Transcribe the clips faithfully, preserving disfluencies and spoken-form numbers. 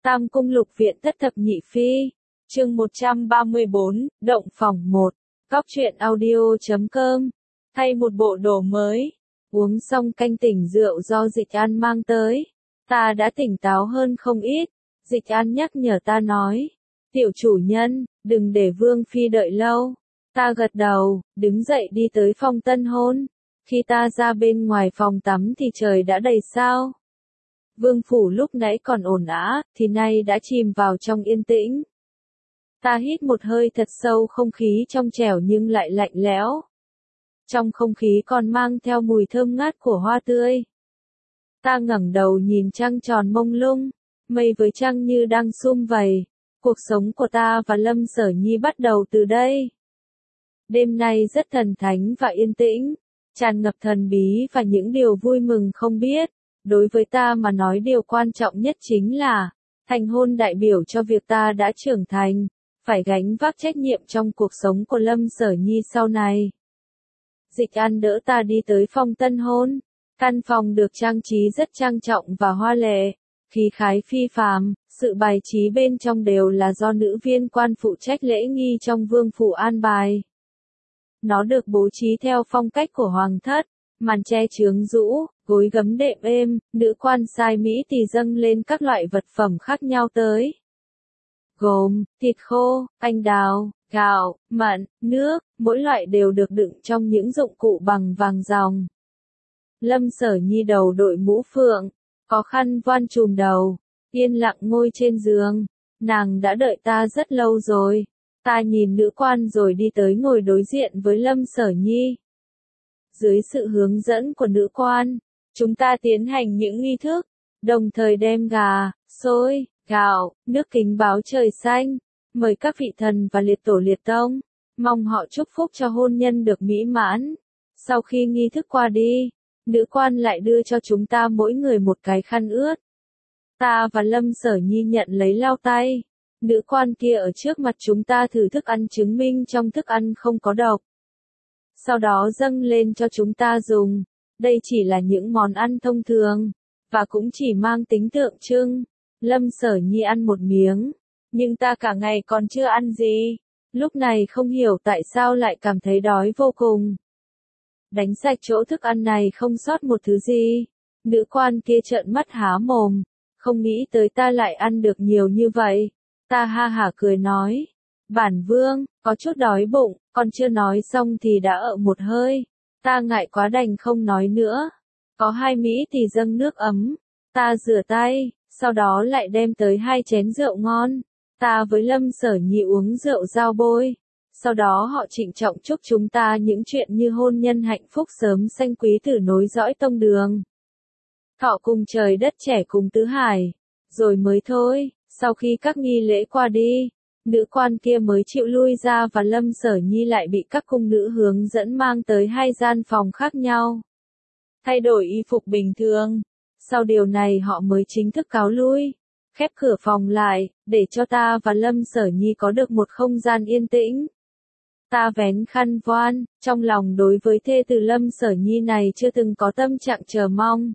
Tam Cung Lục Viện Thất Thập Nhị Phi, chương một trăm ba mươi bốn, Động Phòng một, Cóc truyện audio chấm com, thay một bộ đồ mới, uống xong canh tỉnh rượu do Dịch An mang tới, ta đã tỉnh táo hơn không ít. Dịch An nhắc nhở ta nói, tiểu chủ nhân, đừng để Vương Phi đợi lâu. Ta gật đầu, đứng dậy đi tới phòng tân hôn. Khi ta ra bên ngoài phòng tắm thì trời đã đầy sao. Vương phủ lúc nãy còn ồn ào, thì nay đã chìm vào trong yên tĩnh. Ta hít một hơi thật sâu, không khí trong trẻo nhưng lại lạnh lẽo. Trong không khí còn mang theo mùi thơm ngát của hoa tươi. Ta ngẩng đầu nhìn trăng tròn mông lung, mây với trăng như đang sum vầy. Cuộc sống của ta và Lâm Sở Nhi bắt đầu từ đây. Đêm nay rất thần thánh và yên tĩnh, tràn ngập thần bí và những điều vui mừng không biết. Đối với ta mà nói điều quan trọng nhất chính là, thành hôn đại biểu cho việc ta đã trưởng thành, phải gánh vác trách nhiệm trong cuộc sống của Lâm Sở Nhi sau này. Dịch An đỡ ta đi tới phòng tân hôn. Căn phòng được trang trí rất trang trọng và hoa lệ, khí khái phi phàm, sự bài trí bên trong đều là do nữ viên quan phụ trách lễ nghi trong vương phủ an bài. Nó được bố trí theo phong cách của hoàng thất, màn che chướng rũ, gối gấm đệm êm, nữ quan sai Mỹ thì dâng lên các loại vật phẩm khác nhau tới. Gồm, thịt khô, anh đào, gạo, mận, nước, mỗi loại đều được đựng trong những dụng cụ bằng vàng ròng. Lâm Sở Nhi đầu đội mũ phượng, có khăn voan trùm đầu, yên lặng ngồi trên giường. Nàng đã đợi ta rất lâu rồi. Ta nhìn nữ quan rồi đi tới ngồi đối diện với Lâm Sở Nhi. Dưới sự hướng dẫn của nữ quan, chúng ta tiến hành những nghi thức, đồng thời đem gà, xôi, gạo, nước kính báo trời xanh, mời các vị thần và liệt tổ liệt tông, mong họ chúc phúc cho hôn nhân được mỹ mãn. Sau khi nghi thức qua đi, nữ quan lại đưa cho chúng ta mỗi người một cái khăn ướt. Ta và Lâm Sở Nhi nhận lấy lau tay. Nữ quan kia ở trước mặt chúng ta thử thức ăn chứng minh trong thức ăn không có độc. Sau đó dâng lên cho chúng ta dùng. Đây chỉ là những món ăn thông thường, và cũng chỉ mang tính tượng trưng. Lâm Sở Nhi ăn một miếng, nhưng ta cả ngày còn chưa ăn gì. Lúc này không hiểu tại sao lại cảm thấy đói vô cùng. Đánh sạch chỗ thức ăn này không sót một thứ gì. Nữ quan kia trợn mắt há mồm, không nghĩ tới ta lại ăn được nhiều như vậy. Ta ha hả cười nói, bản vương, có chút đói bụng, còn chưa nói xong thì đã ợ một hơi. Ta ngại quá đành không nói nữa. Có hai Mỹ thì dâng nước ấm. Ta rửa tay, sau đó lại đem tới hai chén rượu ngon. Ta với Lâm Sở Nhi uống rượu giao bôi. Sau đó họ trịnh trọng chúc chúng ta những chuyện như hôn nhân hạnh phúc sớm sanh quý tử nối dõi tông đường. Thọ cùng trời đất trẻ cùng tứ hải. Rồi mới thôi, sau khi các nghi lễ qua đi, nữ quan kia mới chịu lui ra và Lâm Sở Nhi lại bị các cung nữ hướng dẫn mang tới hai gian phòng khác nhau. Thay đổi y phục bình thường. Sau điều này họ mới chính thức cáo lui, khép cửa phòng lại, để cho ta và Lâm Sở Nhi có được một không gian yên tĩnh. Ta vén khăn voan, trong lòng đối với thê tử Lâm Sở Nhi này chưa từng có tâm trạng chờ mong.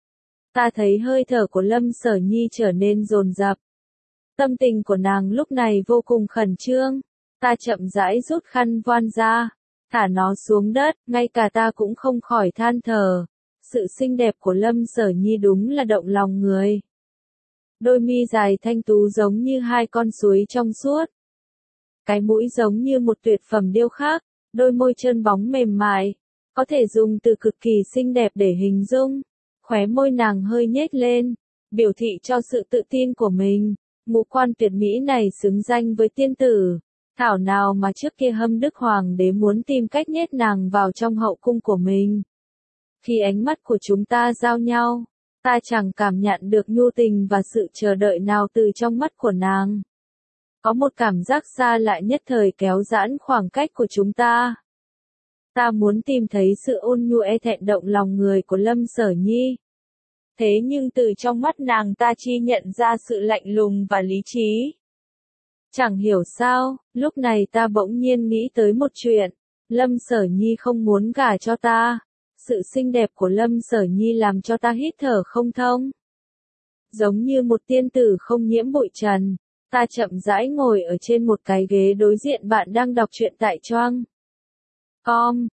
Ta thấy hơi thở của Lâm Sở Nhi trở nên dồn dập. Tâm tình của nàng lúc này vô cùng khẩn trương. Ta chậm rãi rút khăn voan ra, thả nó xuống đất, ngay cả ta cũng không khỏi than thở. Sự xinh đẹp của Lâm Sở Nhi đúng là động lòng người. Đôi mi dài thanh tú giống như hai con suối trong suốt. Cái mũi giống như một tuyệt phẩm điêu khắc, đôi môi trơn bóng mềm mại, có thể dùng từ cực kỳ xinh đẹp để hình dung. Khóe môi nàng hơi nhếch lên, biểu thị cho sự tự tin của mình. Ngũ quan tuyệt mỹ này xứng danh với tiên tử. Thảo nào mà trước kia Hâm Đức Hoàng đế muốn tìm cách nhét nàng vào trong hậu cung của mình. Khi ánh mắt của chúng ta giao nhau, ta chẳng cảm nhận được nhu tình và sự chờ đợi nào từ trong mắt của nàng. Có một cảm giác xa lạ nhất thời kéo giãn khoảng cách của chúng ta. Ta muốn tìm thấy sự ôn nhu e thẹn động lòng người của Lâm Sở Nhi. Thế nhưng từ trong mắt nàng ta chi nhận ra sự lạnh lùng và lý trí. Chẳng hiểu sao, lúc này ta bỗng nhiên nghĩ tới một chuyện. Lâm Sở Nhi không muốn gả cho ta. Sự xinh đẹp của Lâm Sở Nhi làm cho ta hít thở không thông. giống như một tiên tử không nhiễm bụi trần. Ta chậm rãi ngồi ở trên một cái ghế đối diện bạn đang đọc truyện tại choang com,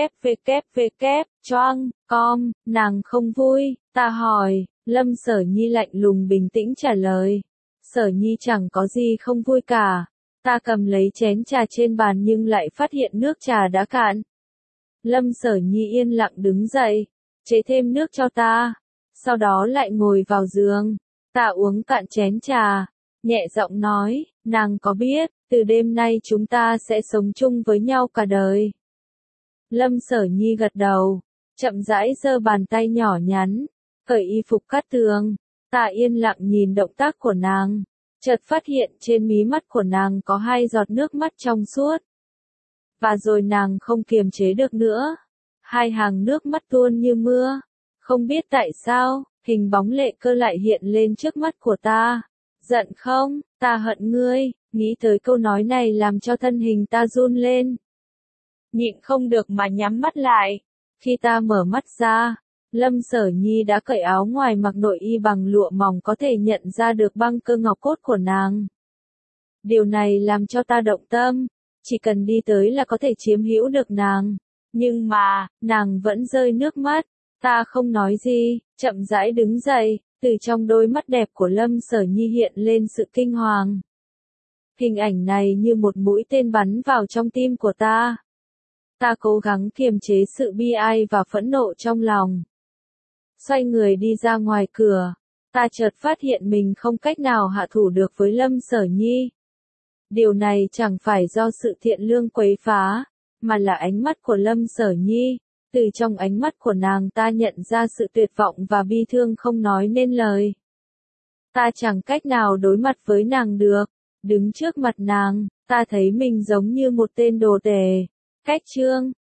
www, choang com, nàng không vui, ta hỏi, Lâm Sở Nhi lạnh lùng bình tĩnh trả lời. Sở Nhi chẳng có gì không vui cả. Ta cầm lấy chén trà trên bàn nhưng lại phát hiện nước trà đã cạn. Lâm Sở Nhi yên lặng đứng dậy, chế thêm nước cho ta, sau đó lại ngồi vào giường. Ta uống cạn chén trà, nhẹ giọng nói, nàng có biết, từ đêm nay chúng ta sẽ sống chung với nhau cả đời. Lâm Sở Nhi gật đầu, chậm rãi giơ bàn tay nhỏ nhắn, cởi y phục cát tường. Ta yên lặng nhìn động tác của nàng, chợt phát hiện trên mí mắt của nàng có hai giọt nước mắt trong suốt. Và rồi nàng không kiềm chế được nữa. Hai hàng nước mắt tuôn như mưa. Không biết tại sao, hình bóng Lệ Cơ lại hiện lên trước mắt của ta. Giận không, ta hận ngươi, nghĩ tới câu nói này làm cho thân hình ta run lên. Nhịn không được mà nhắm mắt lại. Khi ta mở mắt ra, Lâm Sở Nhi đã cởi áo ngoài mặc nội y bằng lụa mỏng có thể nhận ra được băng cơ ngọc cốt của nàng. Điều này làm cho ta động tâm, chỉ cần đi tới là có thể chiếm hữu được nàng. Nhưng mà, nàng vẫn rơi nước mắt, ta không nói gì, chậm rãi đứng dậy, từ trong đôi mắt đẹp của Lâm Sở Nhi hiện lên sự kinh hoàng. Hình ảnh này như một mũi tên bắn vào trong tim của ta. Ta cố gắng kiềm chế sự bi ai và phẫn nộ trong lòng. Xoay người đi ra ngoài cửa, ta chợt phát hiện mình không cách nào hạ thủ được với Lâm Sở Nhi. Điều này chẳng phải do sự thiện lương quấy phá, mà là ánh mắt của Lâm Sở Nhi. Từ trong ánh mắt của nàng ta nhận ra sự tuyệt vọng và bi thương không nói nên lời. Ta chẳng cách nào đối mặt với nàng được. Đứng trước mặt nàng, ta thấy mình giống như một tên đồ tể. Cách chương